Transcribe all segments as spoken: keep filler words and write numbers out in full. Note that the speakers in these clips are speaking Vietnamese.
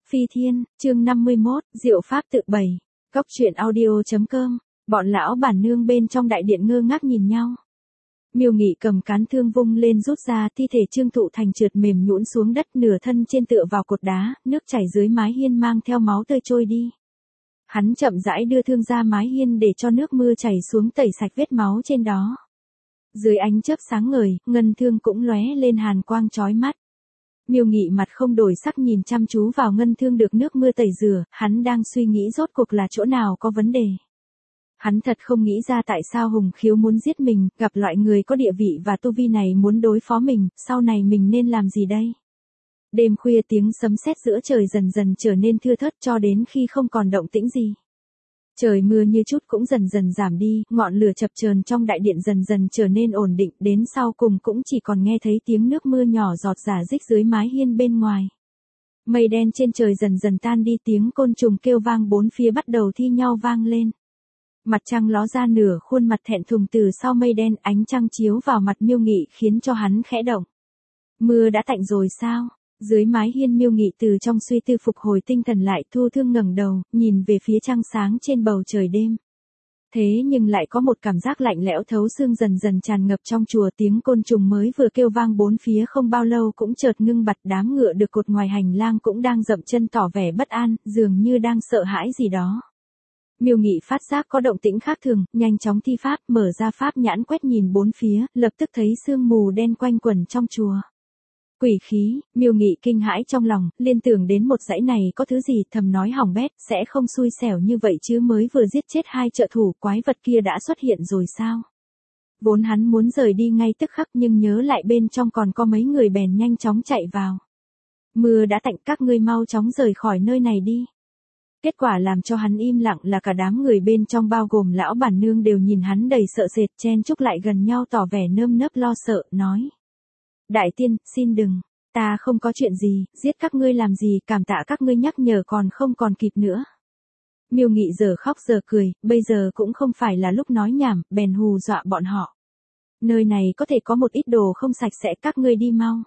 Phi Thiên, chương năm mươi mốt, Diệu Pháp tự bày. Cốc truyện audio.com, bọn lão bản nương bên trong đại điện ngơ ngác nhìn nhau. Miêu Nghị cầm cán thương vung lên rút ra, thi thể Trương Thụ Thành trượt mềm nhũn xuống đất, nửa thân trên tựa vào cột đá, nước chảy dưới mái hiên mang theo máu tươi trôi đi. Hắn chậm rãi đưa thương ra mái hiên để cho nước mưa chảy xuống tẩy sạch vết máu trên đó. Dưới ánh chớp sáng ngời, ngân thương cũng lóe lên hàn quang chói mắt. Miêu Nghị mặt không đổi sắc nhìn chăm chú vào ngân thương được nước mưa tẩy rửa, hắn đang suy nghĩ rốt cuộc là chỗ nào có vấn đề. Hắn thật không nghĩ ra tại sao Hùng Khiếu muốn giết mình, gặp loại người có địa vị và tu vi này muốn đối phó mình, sau này mình nên làm gì đây? Đêm khuya tiếng sấm sét giữa trời dần dần trở nên thưa thớt cho đến khi không còn động tĩnh gì. Trời mưa như chút cũng dần dần giảm đi, ngọn lửa chập chờn trong đại điện dần dần trở nên ổn định, đến sau cùng cũng chỉ còn nghe thấy tiếng nước mưa nhỏ giọt rả rích dưới mái hiên bên ngoài. Mây đen trên trời dần dần tan đi, tiếng côn trùng kêu vang bốn phía bắt đầu thi nhau vang lên. Mặt trăng ló ra nửa khuôn mặt thẹn thùng từ sau mây đen, ánh trăng chiếu vào mặt Miêu Nghị khiến cho hắn khẽ động. Mưa đã tạnh rồi sao? Dưới mái hiên Miêu Nghị từ trong suy tư phục hồi tinh thần lại, thu thương ngẩng đầu, nhìn về phía trăng sáng trên bầu trời đêm. Thế nhưng lại có một cảm giác lạnh lẽo thấu xương dần dần tràn ngập trong chùa, tiếng côn trùng mới vừa kêu vang bốn phía không bao lâu cũng chợt ngưng bặt, đám ngựa được cột ngoài hành lang cũng đang dậm chân tỏ vẻ bất an, dường như đang sợ hãi gì đó. Miêu Nghị phát giác có động tĩnh khác thường, nhanh chóng thi pháp, mở ra pháp nhãn quét nhìn bốn phía, lập tức thấy sương mù đen quanh quẩn trong chùa. Quỷ khí, Miêu Nghị kinh hãi trong lòng, liên tưởng đến một dãy này có thứ gì, thầm nói hỏng bét, sẽ không xui xẻo như vậy chứ, mới vừa giết chết hai trợ thủ, quái vật kia đã xuất hiện rồi sao? Vốn hắn muốn rời đi ngay tức khắc nhưng nhớ lại bên trong còn có mấy người bèn nhanh chóng chạy vào. Mưa đã tạnh, các ngươi mau chóng rời khỏi nơi này đi. Kết quả làm cho hắn im lặng là cả đám người bên trong bao gồm lão bản nương đều nhìn hắn đầy sợ sệt, chen chúc lại gần nhau tỏ vẻ nơm nớp lo sợ, nói. Đại tiên, xin đừng, ta không có chuyện gì, giết các ngươi làm gì, cảm tạ các ngươi nhắc nhở còn không còn kịp nữa. Miêu Nghị giờ khóc giờ cười, bây giờ cũng không phải là lúc nói nhảm, bèn hù dọa bọn họ. Nơi này có thể có một ít đồ không sạch sẽ, các ngươi đi mau.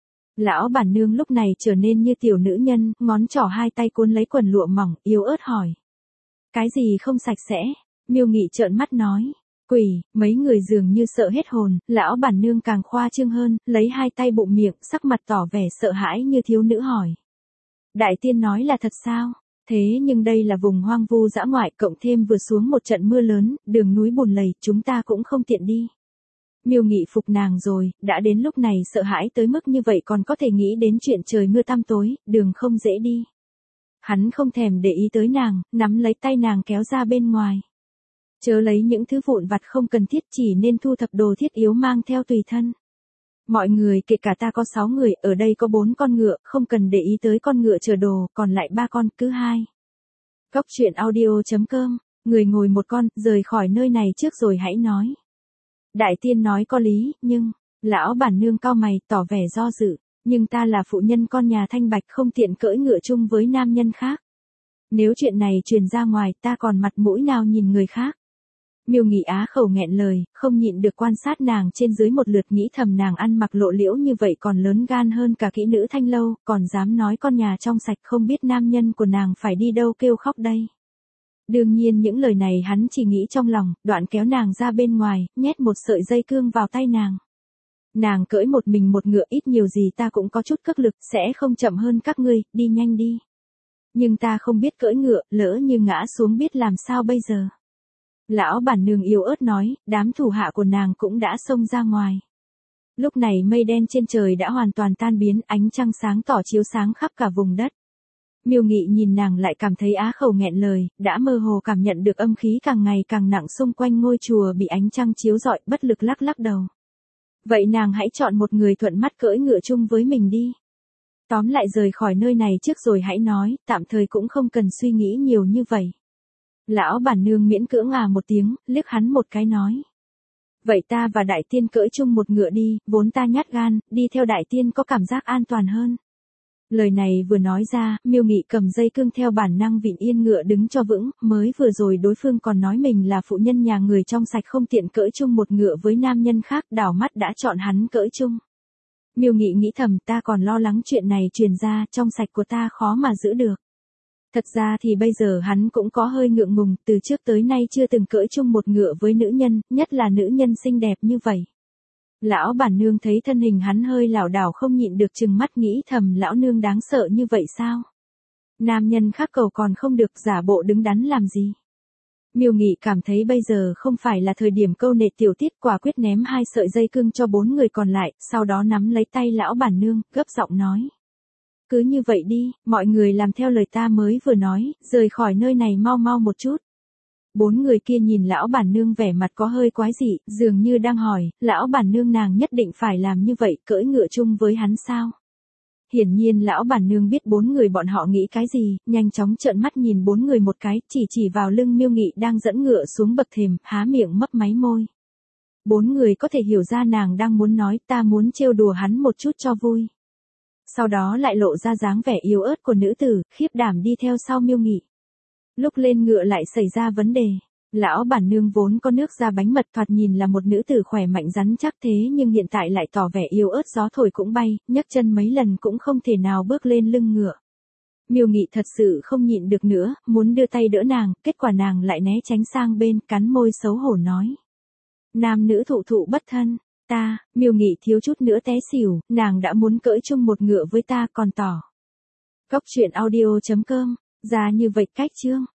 Lão bản nương lúc này trở nên như tiểu nữ nhân, ngón trỏ hai tay cuốn lấy quần lụa mỏng, yếu ớt hỏi. Cái gì không sạch sẽ? Miêu Nghị trợn mắt nói. Quỷ, mấy người dường như sợ hết hồn, lão bản nương càng khoa trương hơn, lấy hai tay bụng miệng, sắc mặt tỏ vẻ sợ hãi như thiếu nữ hỏi. Đại tiên nói là thật sao? Thế nhưng đây là vùng hoang vu dã ngoại, cộng thêm vừa xuống một trận mưa lớn, đường núi bùn lầy, chúng ta cũng không tiện đi. Miêu Nghị phục nàng rồi, đã đến lúc này sợ hãi tới mức như vậy còn có thể nghĩ đến chuyện trời mưa tăm tối, đường không dễ đi. Hắn không thèm để ý tới nàng, nắm lấy tay nàng kéo ra bên ngoài. Chớ lấy những thứ vụn vặt không cần thiết, chỉ nên thu thập đồ thiết yếu mang theo tùy thân. Mọi người, kể cả ta có sáu người, ở đây có bốn con ngựa, không cần để ý tới con ngựa chở đồ, còn lại ba con, cứ hai. Cốc truyện audio.com, người ngồi một con, rời khỏi nơi này trước rồi hãy nói. Đại tiên nói có lý, nhưng, lão bản nương cau mày, tỏ vẻ do dự, nhưng ta là phụ nhân con nhà Thanh Bạch không tiện cưỡi ngựa chung với nam nhân khác. Nếu chuyện này truyền ra ngoài ta còn mặt mũi nào nhìn người khác. Miêu Nghị á khẩu nghẹn lời, không nhịn được quan sát nàng trên dưới một lượt, nghĩ thầm nàng ăn mặc lộ liễu như vậy còn lớn gan hơn cả kỹ nữ Thanh Lâu, còn dám nói con nhà trong sạch, không biết nam nhân của nàng phải đi đâu kêu khóc đây. Đương nhiên những lời này hắn chỉ nghĩ trong lòng, đoạn kéo nàng ra bên ngoài, nhét một sợi dây cương vào tay nàng. Nàng cưỡi một mình một ngựa, ít nhiều gì ta cũng có chút cước lực, sẽ không chậm hơn các ngươi, đi nhanh đi. Nhưng ta không biết cưỡi ngựa, lỡ như ngã xuống biết làm sao bây giờ. Lão bản nương yếu ớt nói, đám thủ hạ của nàng cũng đã xông ra ngoài. Lúc này mây đen trên trời đã hoàn toàn tan biến, ánh trăng sáng tỏ chiếu sáng khắp cả vùng đất. Miêu Nghị nhìn nàng lại cảm thấy á khẩu nghẹn lời, đã mơ hồ cảm nhận được âm khí càng ngày càng nặng xung quanh ngôi chùa bị ánh trăng chiếu rọi, bất lực lắc lắc đầu. Vậy nàng hãy chọn một người thuận mắt cưỡi ngựa chung với mình đi. Tóm lại rời khỏi nơi này trước rồi hãy nói, tạm thời cũng không cần suy nghĩ nhiều như vậy. Lão bản nương miễn cưỡng à một tiếng, liếc hắn một cái nói. Vậy ta và đại tiên cưỡi chung một ngựa đi, vốn ta nhát gan, đi theo đại tiên có cảm giác an toàn hơn. Lời này vừa nói ra, Miêu Nghị cầm dây cương theo bản năng vịn yên ngựa đứng cho vững, mới vừa rồi đối phương còn nói mình là phụ nhân nhà người trong sạch không tiện cưỡi chung một ngựa với nam nhân khác, đảo mắt đã chọn hắn cưỡi chung. Miêu Nghị nghĩ thầm, ta còn lo lắng chuyện này truyền ra, trong sạch của ta khó mà giữ được. Thật ra thì bây giờ hắn cũng có hơi ngượng ngùng, từ trước tới nay chưa từng cưỡi chung một ngựa với nữ nhân, nhất là nữ nhân xinh đẹp như vậy. Lão bản nương thấy thân hình hắn hơi lảo đảo không nhịn được trừng mắt nghĩ thầm, lão nương đáng sợ như vậy sao? Nam nhân khác cầu còn không được, giả bộ đứng đắn làm gì? Miêu Nghị cảm thấy bây giờ không phải là thời điểm câu nệ tiểu tiết, quả quyết ném hai sợi dây cương cho bốn người còn lại, sau đó nắm lấy tay lão bản nương, gấp giọng nói. Cứ như vậy đi, mọi người làm theo lời ta mới vừa nói, rời khỏi nơi này mau mau một chút. Bốn người kia nhìn lão bản nương vẻ mặt có hơi quái dị, dường như đang hỏi, lão bản nương nàng nhất định phải làm như vậy, cưỡi ngựa chung với hắn sao? Hiển nhiên lão bản nương biết bốn người bọn họ nghĩ cái gì, nhanh chóng trợn mắt nhìn bốn người một cái, chỉ chỉ vào lưng Miêu Nghị đang dẫn ngựa xuống bậc thềm, há miệng mấp máy môi. Bốn người có thể hiểu ra nàng đang muốn nói, ta muốn trêu đùa hắn một chút cho vui. Sau đó lại lộ ra dáng vẻ yếu ớt của nữ tử, khiếp đảm đi theo sau Miêu Nghị. Lúc lên ngựa lại xảy ra vấn đề. Lão bản nương vốn có nước da bánh mật, thoạt nhìn là một nữ tử khỏe mạnh rắn chắc, thế nhưng hiện tại lại tỏ vẻ yếu ớt, gió thổi cũng bay, nhấc chân mấy lần cũng không thể nào bước lên lưng ngựa. Miêu Nghị thật sự không nhịn được nữa, muốn đưa tay đỡ nàng, kết quả nàng lại né tránh sang bên, cắn môi xấu hổ nói. Nam nữ thụ thụ bất thân, ta, Miêu Nghị thiếu chút nữa té xỉu, nàng đã muốn cưỡi chung một ngựa với ta còn tỏ. Cóc truyện audio chấm com, ra như vậy cách chương.